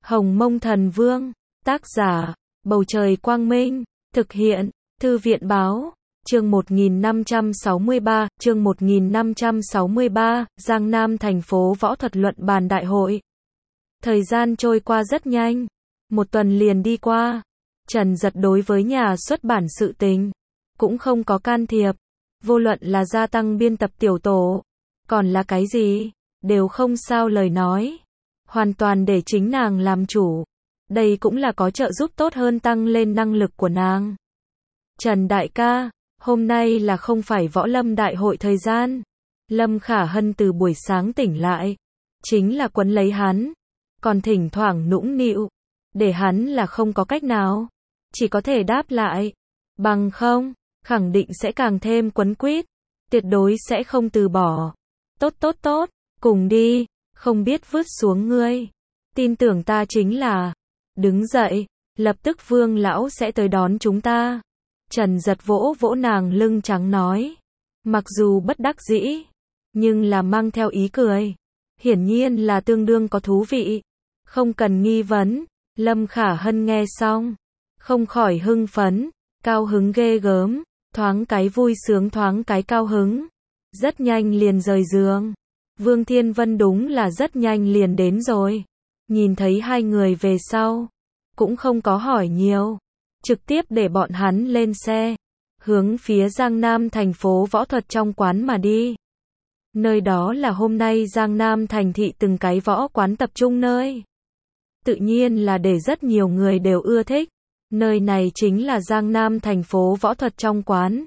Hồng Mông Thần Vương, tác giả, Bầu Trời Quang Minh, thực hiện, Thư viện Báo, chương 1563, Giang Nam thành phố võ thuật luận bàn đại hội. Thời gian trôi qua rất nhanh, một tuần liền đi qua, Trần Dật đối với nhà xuất bản sự tình, cũng không có can thiệp, vô luận là gia tăng biên tập tiểu tổ, còn là cái gì, đều không sao lời nói. Hoàn toàn để chính nàng làm chủ. Đây cũng là có trợ giúp tốt hơn tăng lên năng lực của nàng. Trần đại ca, hôm nay là không phải võ lâm đại hội thời gian. Lâm Khả Hân từ buổi sáng tỉnh lại, chính là quấn lấy hắn, còn thỉnh thoảng nũng nịu, để hắn là không có cách nào, chỉ có thể đáp lại, bằng không, khẳng định sẽ càng thêm quấn quýt, tuyệt đối sẽ không từ bỏ. Tốt, cùng đi. Không biết vứt xuống ngươi. Tin tưởng ta chính là. Đứng dậy, lập tức Vương lão sẽ tới đón chúng ta. Trần Dật vỗ vỗ nàng lưng trắng nói. Mặc dù bất đắc dĩ, nhưng là mang theo ý cười. Hiển nhiên là tương đương có thú vị. Không cần nghi vấn. Lâm Khả Hân nghe xong, không khỏi hưng phấn, cao hứng ghê gớm, thoáng cái vui sướng thoáng cái cao hứng. Rất nhanh liền rời giường. Vương Thiên Vân đúng là rất nhanh liền đến rồi. Nhìn thấy hai người về sau, cũng không có hỏi nhiều, trực tiếp để bọn hắn lên xe, hướng phía Giang Nam thành phố võ thuật trong quán mà đi. Nơi đó là hôm nay Giang Nam thành thị từng cái võ quán tập trung nơi. Tự nhiên là để rất nhiều người đều ưa thích. Nơi này chính là Giang Nam thành phố võ thuật trong quán.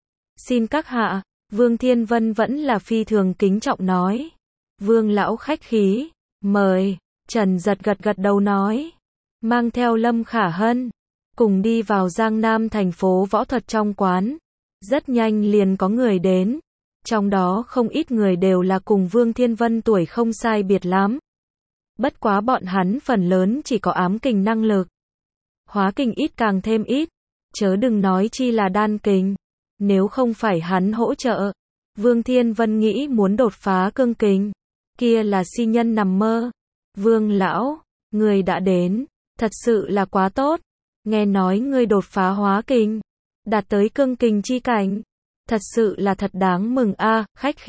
Xin các hạ. Vương Thiên Vân vẫn là phi thường kính trọng nói. Vương lão khách khí, mời. Trần Dật gật đầu nói. Mang theo Lâm Khả Hân, cùng đi vào Giang Nam thành phố võ thuật trong quán. Rất nhanh liền có người đến. Trong đó không ít người đều là cùng Vương Thiên Vân tuổi không sai biệt lắm. Bất quá bọn hắn phần lớn chỉ có ám kình năng lực. Hóa kình ít càng thêm ít. Chớ đừng nói chi là đan kình. Nếu không phải hắn hỗ trợ, Vương Thiên Vân nghĩ muốn đột phá cương kình, kia là si nhân nằm mơ. Vương lão, người đã đến, thật sự là quá tốt. Nghe nói ngươi đột phá hóa kình, đạt tới cương kình chi cảnh, thật sự là thật đáng mừng a.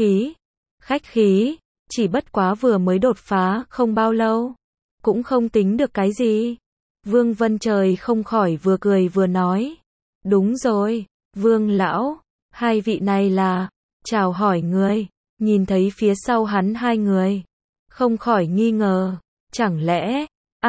Khách khí, chỉ bất quá vừa mới đột phá không bao lâu, cũng không tính được cái gì. Vương Vân Trời không khỏi vừa cười vừa nói, đúng rồi. Vương lão, hai vị này là, chào hỏi người, nhìn thấy phía sau hắn hai người, không khỏi nghi ngờ, chẳng lẽ,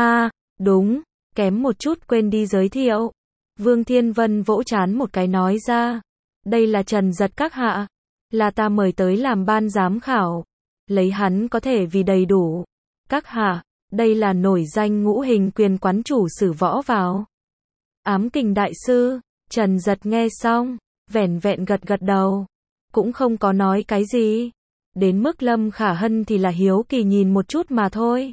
đúng, kém một chút quên đi giới thiệu. Vương Thiên Vân vỗ trán một cái nói ra, đây là Trần Dật các hạ, là ta mời tới làm ban giám khảo, lấy hắn có thể vì đầy đủ. Các hạ, đây là nổi danh ngũ hình quyền quán chủ Sử Võ vào. Ám kình đại sư. Trần Dật nghe xong, vẻn vẹn gật đầu, cũng không có nói cái gì. Đến mức Lâm Khả Hân thì là hiếu kỳ nhìn một chút mà thôi.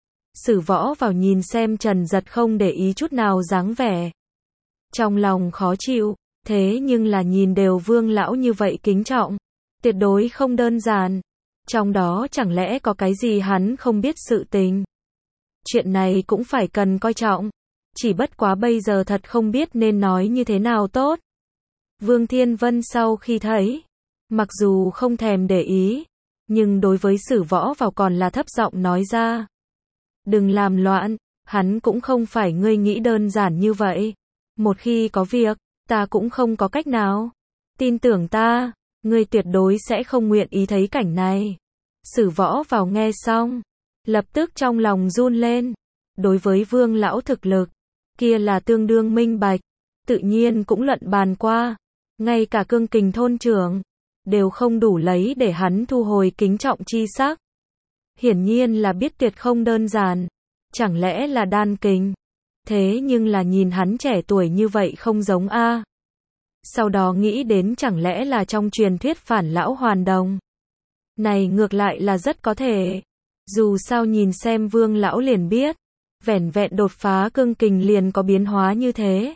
Sử Võ vào nhìn xem Trần Dật không để ý chút nào dáng vẻ. Trong lòng khó chịu, thế nhưng là nhìn đều Vương lão như vậy kính trọng, tuyệt đối không đơn giản. Trong đó chẳng lẽ có cái gì hắn không biết sự tình. Chuyện này cũng phải cần coi trọng. Chỉ bất quá bây giờ thật không biết nên nói như thế nào tốt. Vương Thiên Vân sau khi thấy, mặc dù không thèm để ý, nhưng đối với Sử Võ vào còn là thấp giọng nói ra. Đừng làm loạn, hắn cũng không phải ngươi nghĩ đơn giản như vậy. Một khi có việc, ta cũng không có cách nào. Tin tưởng ta, ngươi tuyệt đối sẽ không nguyện ý thấy cảnh này. Sử Võ vào nghe xong, lập tức trong lòng run lên. Đối với Vương lão thực lực, kia là tương đương minh bạch, tự nhiên cũng luận bàn qua, ngay cả cương kình thôn trưởng, đều không đủ lấy để hắn thu hồi kính trọng chi sắc. Hiển nhiên là biết tuyệt không đơn giản, chẳng lẽ là đan kình, thế nhưng là nhìn hắn trẻ tuổi như vậy không giống a. Sau đó nghĩ đến chẳng lẽ là trong truyền thuyết phản lão hoàn đồng. Này ngược lại là rất có thể, dù sao nhìn xem Vương lão liền biết. Vẻn vẹn đột phá cương kình liền có biến hóa như thế.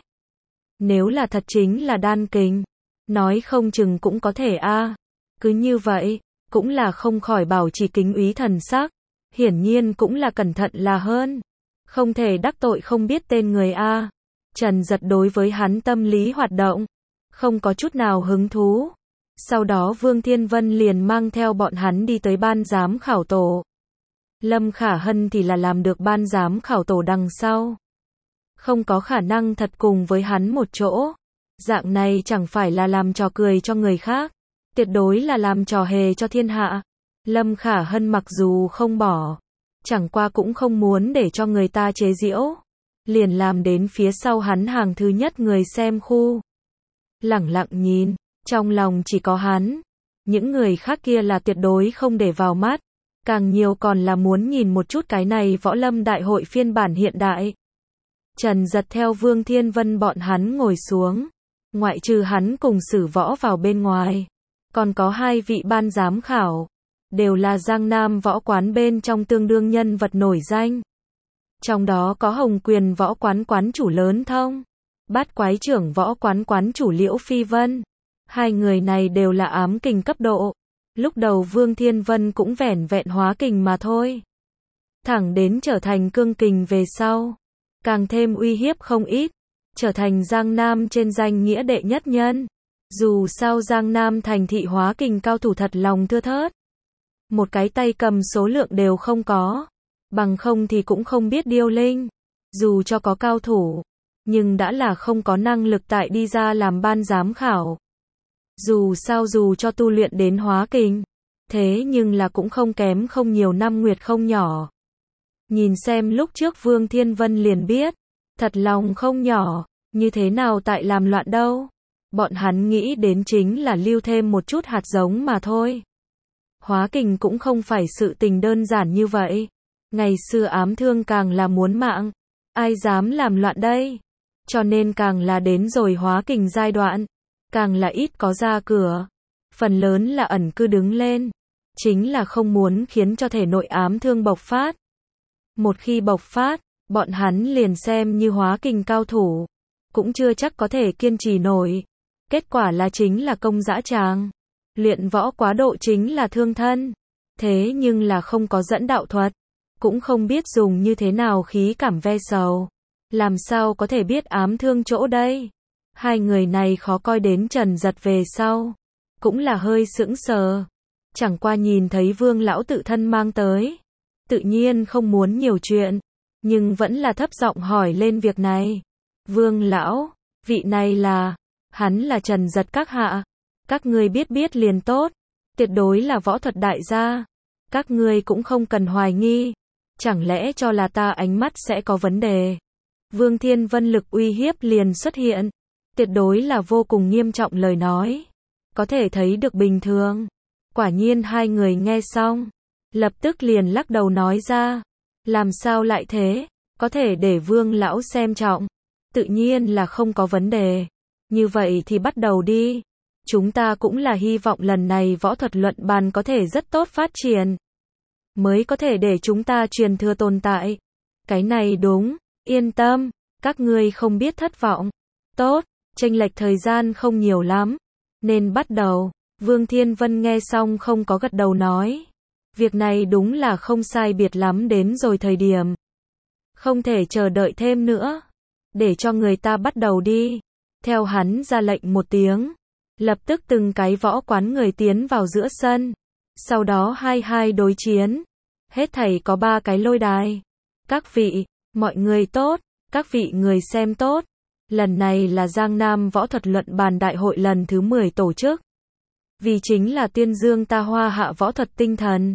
Nếu là thật chính là đan kình, nói không chừng cũng có thể a. Cứ như vậy, cũng là không khỏi bảo trì kính úy thần sắc. Hiển nhiên cũng là cẩn thận là hơn. Không thể đắc tội không biết tên người a. Trần Giật đối với hắn tâm lý hoạt động, không có chút nào hứng thú. Sau đó Vương Thiên Vân liền mang theo bọn hắn đi tới ban giám khảo tổ. Lâm Khả Hân thì là làm được ban giám khảo tổ đằng sau. Không có khả năng thật cùng với hắn một chỗ. Dạng này chẳng phải là làm trò cười cho người khác, tuyệt đối là làm trò hề cho thiên hạ. Lâm Khả Hân mặc dù không bỏ, chẳng qua cũng không muốn để cho người ta chế giễu, liền làm đến phía sau hắn hàng thứ nhất người xem khu. Lẳng lặng nhìn, trong lòng chỉ có hắn, những người khác kia là tuyệt đối không để vào mắt, càng nhiều còn là muốn nhìn một chút cái này võ lâm đại hội phiên bản hiện đại. Trần Giật theo Vương Thiên Vân bọn hắn ngồi xuống, ngoại trừ hắn cùng Sử Võ vào bên ngoài, còn có hai vị ban giám khảo, đều là Giang Nam võ quán bên trong tương đương nhân vật nổi danh. Trong đó có Hồng Quyền võ quán quán chủ Lớn Thông, Bát Quái trưởng võ quán quán chủ Liễu Phi Vân. Hai người này đều là ám kình cấp độ. Lúc đầu Vương Thiên Vân cũng vẻn vẹn hóa kình mà thôi. Thẳng đến trở thành cương kình về sau, càng thêm uy hiếp không ít, trở thành Giang Nam trên danh nghĩa đệ nhất nhân. Dù sao Giang Nam thành thị hóa kình cao thủ thật lòng thưa thớt. Một cái tay cầm số lượng đều không có. Bằng không thì cũng không biết điêu linh. Dù cho có cao thủ, nhưng đã là không có năng lực tại đi ra làm ban giám khảo. Dù sao dù cho tu luyện đến hóa kình, thế nhưng là cũng không kém không nhiều năm nguyệt không nhỏ. Nhìn xem lúc trước Vương Thiên Vân liền biết, thật lòng không nhỏ, như thế nào tại làm loạn đâu. Bọn hắn nghĩ đến chính là lưu thêm một chút hạt giống mà thôi. Hóa kình cũng không phải sự tình đơn giản như vậy. Ngày xưa ám thương càng là muốn mạng, ai dám làm loạn đây. Cho nên càng là đến rồi hóa kình giai đoạn, càng là ít có ra cửa. Phần lớn là ẩn cư đứng lên, chính là không muốn khiến cho thể nội ám thương bộc phát. Một khi bộc phát, bọn hắn liền xem như hóa kình cao thủ, cũng chưa chắc có thể kiên trì nổi. Kết quả là chính là công dã tràng. Luyện võ quá độ chính là thương thân. Thế nhưng là không có dẫn đạo thuật, cũng không biết dùng như thế nào khí cảm ve sầu. Làm sao có thể biết ám thương chỗ đây? Hai người này khó coi đến Trần Giật về sau, cũng là hơi sững sờ. Chẳng qua nhìn thấy Vương lão tự thân mang tới, tự nhiên không muốn nhiều chuyện, nhưng vẫn là thấp giọng hỏi lên việc này. Vương lão, vị này là, hắn là Trần Giật các hạ, các ngươi biết liền tốt, tuyệt đối là võ thuật đại gia, các ngươi cũng không cần hoài nghi, chẳng lẽ cho là ta ánh mắt sẽ có vấn đề. Vương Thiên Vân lực uy hiếp liền xuất hiện, tuyệt đối là vô cùng nghiêm trọng lời nói, có thể thấy được bình thường. Quả nhiên hai người nghe xong, lập tức liền lắc đầu nói ra, làm sao lại thế, có thể để Vương lão xem trọng, tự nhiên là không có vấn đề. Như vậy thì bắt đầu đi. Chúng ta cũng là hy vọng lần này võ thuật luận bàn có thể rất tốt phát triển, mới có thể để chúng ta truyền thừa tồn tại. Cái này đúng, yên tâm, các ngươi không biết thất vọng. Tốt, chênh lệch thời gian không nhiều lắm, nên bắt đầu. Vương Thiên Vân nghe xong không có gật đầu nói, việc này đúng là không sai biệt lắm đến rồi thời điểm. Không thể chờ đợi thêm nữa, để cho người ta bắt đầu đi. Theo hắn ra lệnh một tiếng, lập tức từng cái võ quán người tiến vào giữa sân. Sau đó hai đối chiến. Hết thảy có 3 cái lôi đài. Các vị, mọi người tốt, các vị người xem tốt. Lần này là Giang Nam võ thuật luận bàn đại hội lần thứ 10 tổ chức. Vì chính là tuyên dương ta Hoa Hạ võ thuật tinh thần.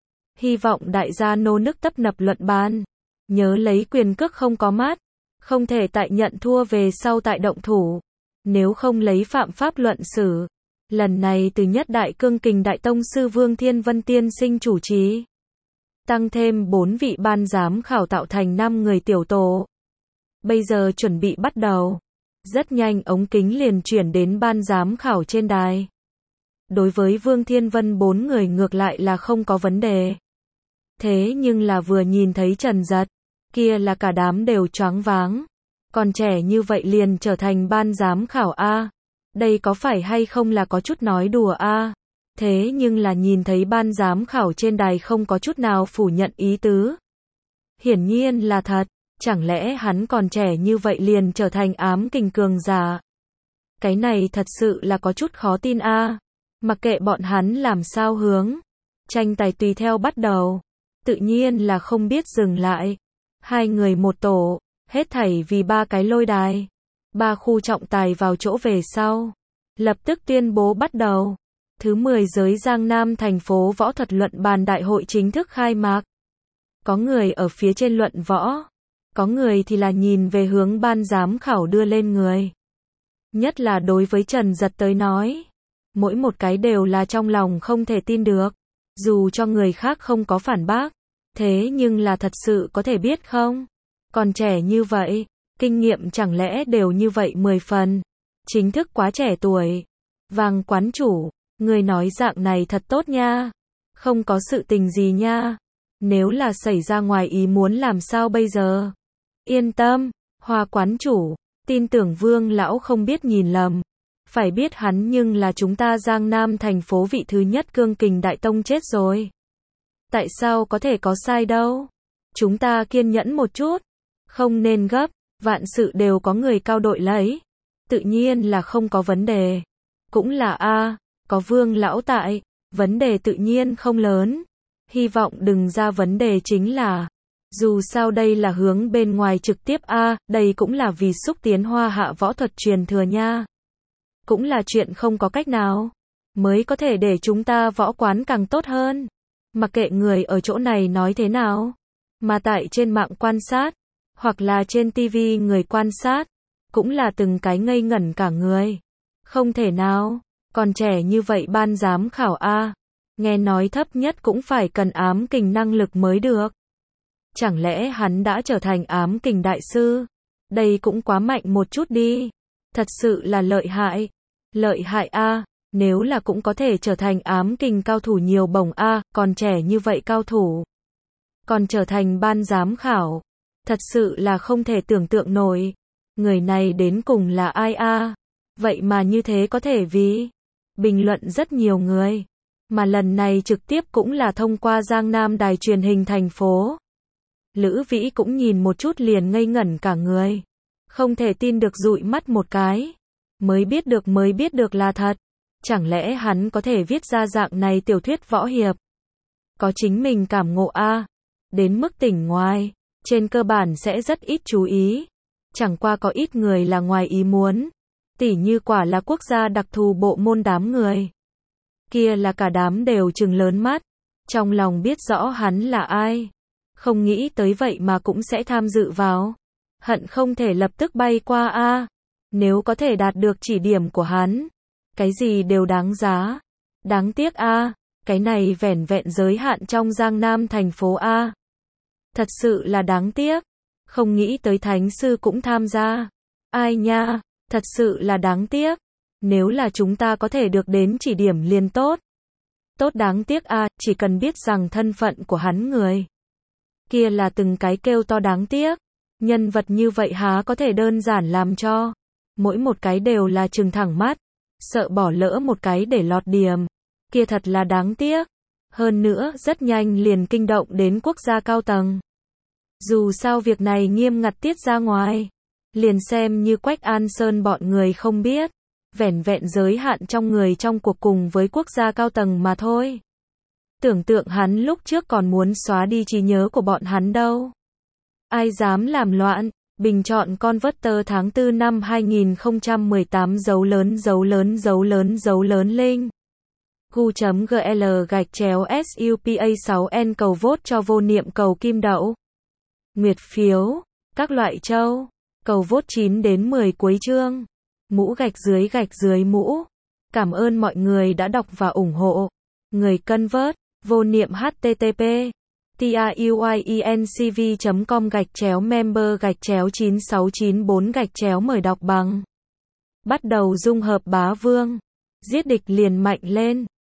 Hy vọng đại gia nô nức tấp nập luận bàn. Nhớ lấy quyền cước không có mát. Không thể tại nhận thua về sau tại động thủ. Nếu không lấy phạm pháp luận xử. Lần này từ nhất đại cương kình đại tông sư Vương Thiên Vân tiên sinh chủ trì. Tăng thêm 4 vị ban giám khảo tạo thành 5 người tiểu tổ. Bây giờ chuẩn bị bắt đầu. Rất nhanh ống kính liền chuyển đến ban giám khảo trên đài. Đối với Vương Thiên Vân 4 người ngược lại là không có vấn đề. Thế nhưng là vừa nhìn thấy Trần Giật, kia là cả đám đều choáng váng. Còn trẻ như vậy liền trở thành ban giám khảo A. Đây có phải hay không là có chút nói đùa A. Thế nhưng là nhìn thấy ban giám khảo trên đài không có chút nào phủ nhận ý tứ. Hiển nhiên là thật. Chẳng lẽ hắn còn trẻ như vậy liền trở thành ám kình cường giả? Cái này thật sự là có chút khó tin a. Mặc kệ bọn hắn làm sao hướng, tranh tài tùy theo bắt đầu, tự nhiên là không biết dừng lại. Hai người một tổ, hết thảy vì 3 cái lôi đài. 3 khu trọng tài vào chỗ về sau, lập tức tuyên bố bắt đầu. Thứ 10 giới Giang Nam thành phố võ thuật luận bàn đại hội chính thức khai mạc. Có người ở phía trên luận võ, có người thì là nhìn về hướng ban giám khảo đưa lên người. Nhất là đối với Trần Dật tới nói, mỗi một cái đều là trong lòng không thể tin được. Dù cho người khác không có phản bác, thế nhưng là thật sự có thể biết không? Còn trẻ như vậy, kinh nghiệm chẳng lẽ đều như vậy 10 phần. Chính thức quá trẻ tuổi. Vàng quán chủ, người nói dạng này thật tốt nha. Không có sự tình gì nha. Nếu là xảy ra ngoài ý muốn làm sao bây giờ? Yên tâm, Hoa quán chủ, tin tưởng Vương lão không biết nhìn lầm. Phải biết hắn nhưng là chúng ta Giang Nam thành phố vị thứ nhất cương kình đại tông chết rồi. Tại sao có thể có sai đâu? Chúng ta kiên nhẫn một chút. Không nên gấp, vạn sự đều có người cao đội lấy. Tự nhiên là không có vấn đề. Cũng là có Vương lão tại, vấn đề tự nhiên không lớn. Hy vọng đừng ra vấn đề chính là, dù sao đây là hướng bên ngoài trực tiếp đây cũng là vì xúc tiến Hoa Hạ võ thuật truyền thừa nha. Cũng là chuyện không có cách nào, mới có thể để chúng ta võ quán càng tốt hơn. Mặc kệ người ở chỗ này nói thế nào, mà tại trên mạng quan sát, hoặc là trên TV người quan sát, cũng là từng cái ngây ngẩn cả người. Không thể nào, còn trẻ như vậy ban giám khảo nghe nói thấp nhất cũng phải cần ám kình năng lực mới được. Chẳng lẽ hắn đã trở thành ám kình đại sư? Đây cũng quá mạnh một chút đi. Thật sự là lợi hại. Lợi hại nếu là cũng có thể trở thành ám kình cao thủ nhiều bổng còn trẻ như vậy cao thủ. Còn trở thành ban giám khảo. Thật sự là không thể tưởng tượng nổi. Người này đến cùng là ai Vậy mà như thế có thể vì bình luận rất nhiều người. Mà lần này trực tiếp cũng là thông qua Giang Nam đài truyền hình thành phố. Lữ Vĩ cũng nhìn một chút liền ngây ngẩn cả người. Không thể tin được dụi mắt một cái. Mới biết được là thật. Chẳng lẽ hắn có thể viết ra dạng này tiểu thuyết võ hiệp? Có chính mình cảm ngộ đến mức tỉnh ngoài, trên cơ bản sẽ rất ít chú ý. Chẳng qua có ít người là ngoài ý muốn. Tỉ như quả là quốc gia đặc thù bộ môn đám người. Kia là cả đám đều trừng lớn mắt. Trong lòng biết rõ hắn là ai. Không nghĩ tới vậy mà cũng sẽ tham dự vào. Hận không thể lập tức bay qua Nếu có thể đạt được chỉ điểm của hắn, cái gì đều đáng giá. Đáng tiếc cái này vẻn vẹn giới hạn trong Giang Nam thành phố Thật sự là đáng tiếc. Không nghĩ tới thánh sư cũng tham gia. Ai nha, thật sự là đáng tiếc. Nếu là chúng ta có thể được đến chỉ điểm liền tốt. Tốt đáng tiếc chỉ cần biết rằng thân phận của hắn người. Kia là từng cái kêu to đáng tiếc. Nhân vật như vậy há có thể đơn giản làm cho. Mỗi một cái đều là trừng thẳng mắt. Sợ bỏ lỡ một cái để lọt điểm. Kia thật là đáng tiếc. Hơn nữa rất nhanh liền kinh động đến quốc gia cao tầng. Dù sao việc này nghiêm ngặt tiết ra ngoài. Liền xem như Quách An Sơn bọn người không biết. Vẻn vẹn giới hạn trong người trong cuộc cùng với quốc gia cao tầng mà thôi. Tưởng tượng hắn lúc trước còn muốn xóa đi trí nhớ của bọn hắn đâu. Ai dám làm loạn, bình chọn Converter tháng 4 năm 2018 _ link. gu.gl/supa6n cầu vote cho vô niệm cầu kim đậu. Nguyệt phiếu, các loại châu, cầu vote 9 đến 10 cuối chương. Mũ gạch dưới mũ. Cảm ơn mọi người đã đọc và ủng hộ. Người convert, vô niệm http tiuyecom/member/9694 mời đọc bằng. Bắt đầu dung hợp bá vương. Giết địch liền mạnh lên.